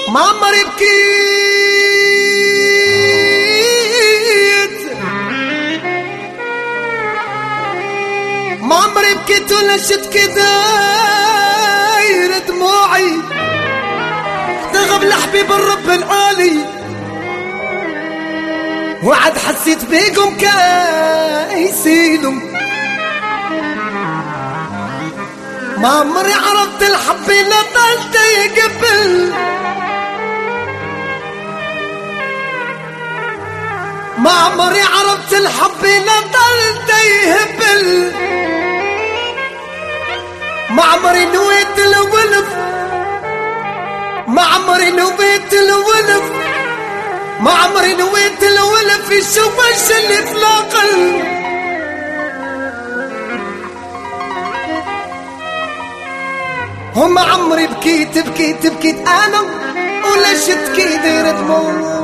ما عمري بكيت، ما عمري بكيت ولا شتكي داير دموعي تغب لحبيب الرب العالي، وعد حسيت بيكم كايسيلو. ما عمري عرفت الحب لا ضلت يقبل، ما عمري عرفت الحب لا ضلت يهبل، ما عمري نويت الولف، ما عمري نويت الولف، ما عمري نويت الولف يشوفش اللي في العقل. هم عمري بكيت بكيت بكيت انا ولا شتكي دير دموع،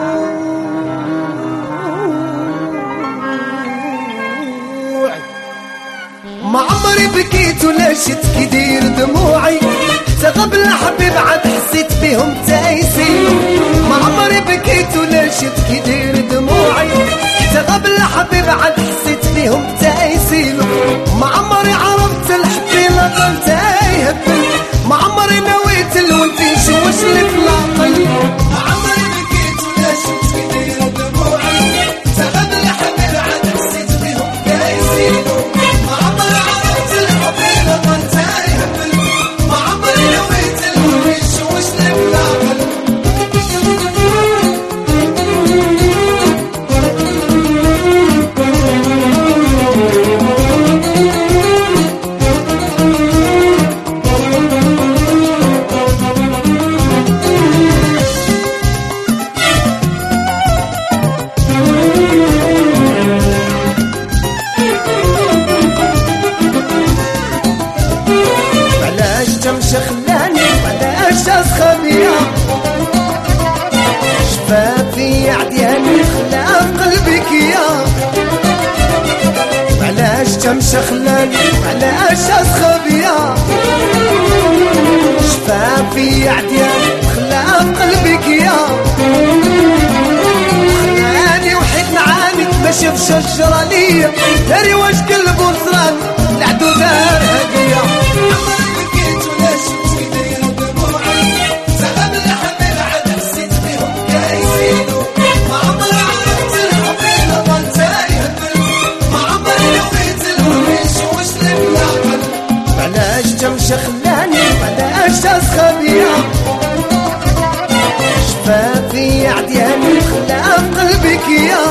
ما عمري بكيت ولا شتكي دير دموعي تغب الحبيب عاد حسيت بهم تايسين. ما عمري بكيت ولا شتكي دير دموعي تغب الحبيب عاد حسيت بهم تايسين. ما عمري عرفت الحب لا ضلت يهبل، ما عمري نويت الولد يشوش لي في العقل. ما عمري بكيت ولا شتكي دير دموعي تغب الحبيب عاد حسيت بهم تايسين. ما عمري عرفت الحب لا ضلت يهبل، ما عمري نويت الولد يشوش لي في العقل. شخلاني بلاش اسخبيا شفافي عدياني خلاف قلبك يا بلاش شخلاني بلاش اسخبيا شفافي عدياني خلاف قلبك يا خلاني وحيد معاني ما شاف شجرة ليا داري واش قلبو صران العدو دار هدية. شخلاني بلاش اسخبيا شفافي عدياني خلاف قلبك يا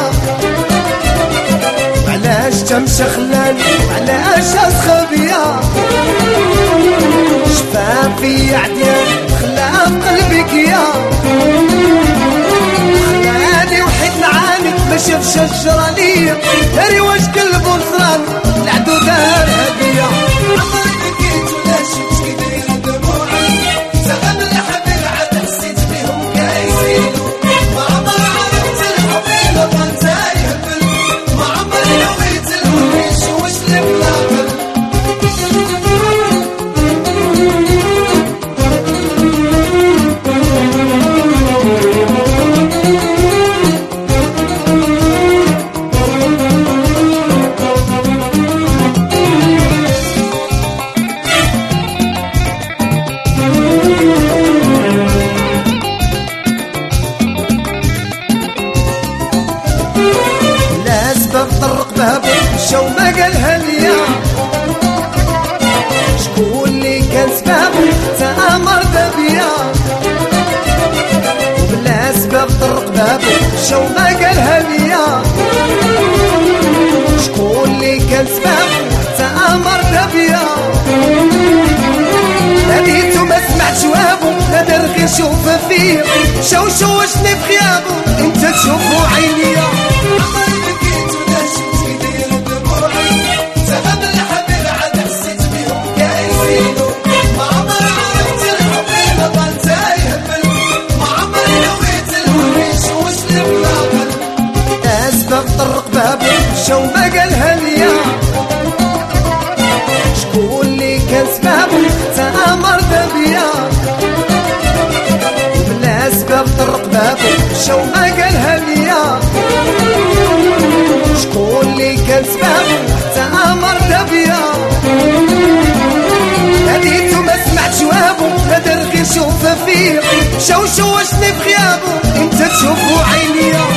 بلاش شخلاني بلاش اسخبيا شفافي عدياني خلاف قلبك يا خلاني وحيد نعاني ما شاف شجرة ليا داري واش قلبو صران العدو دار هدية. طرق بابه شو ما قالها ليا شكون اللي كان سبابه تأمر بيا وبلا سباب طرق بابه شو ما قالها ليا شكون اللي كان سبابه تأمر بيا ناديته ما سمعت جوابه نادر غير شوف فيه شوشني في غيابه انت تشوفه عينيا. طرق بابه شو ما قالها ليا شكون اللي كان سبابه تأمر بيا بلا شوقة قالها ليا شكون اللي كان سبابو حتى مرضى بيا ناديتو ما سمعت جوابو نادر غير شوفه فيا شوشني في غيابو انت تشوفو عينيا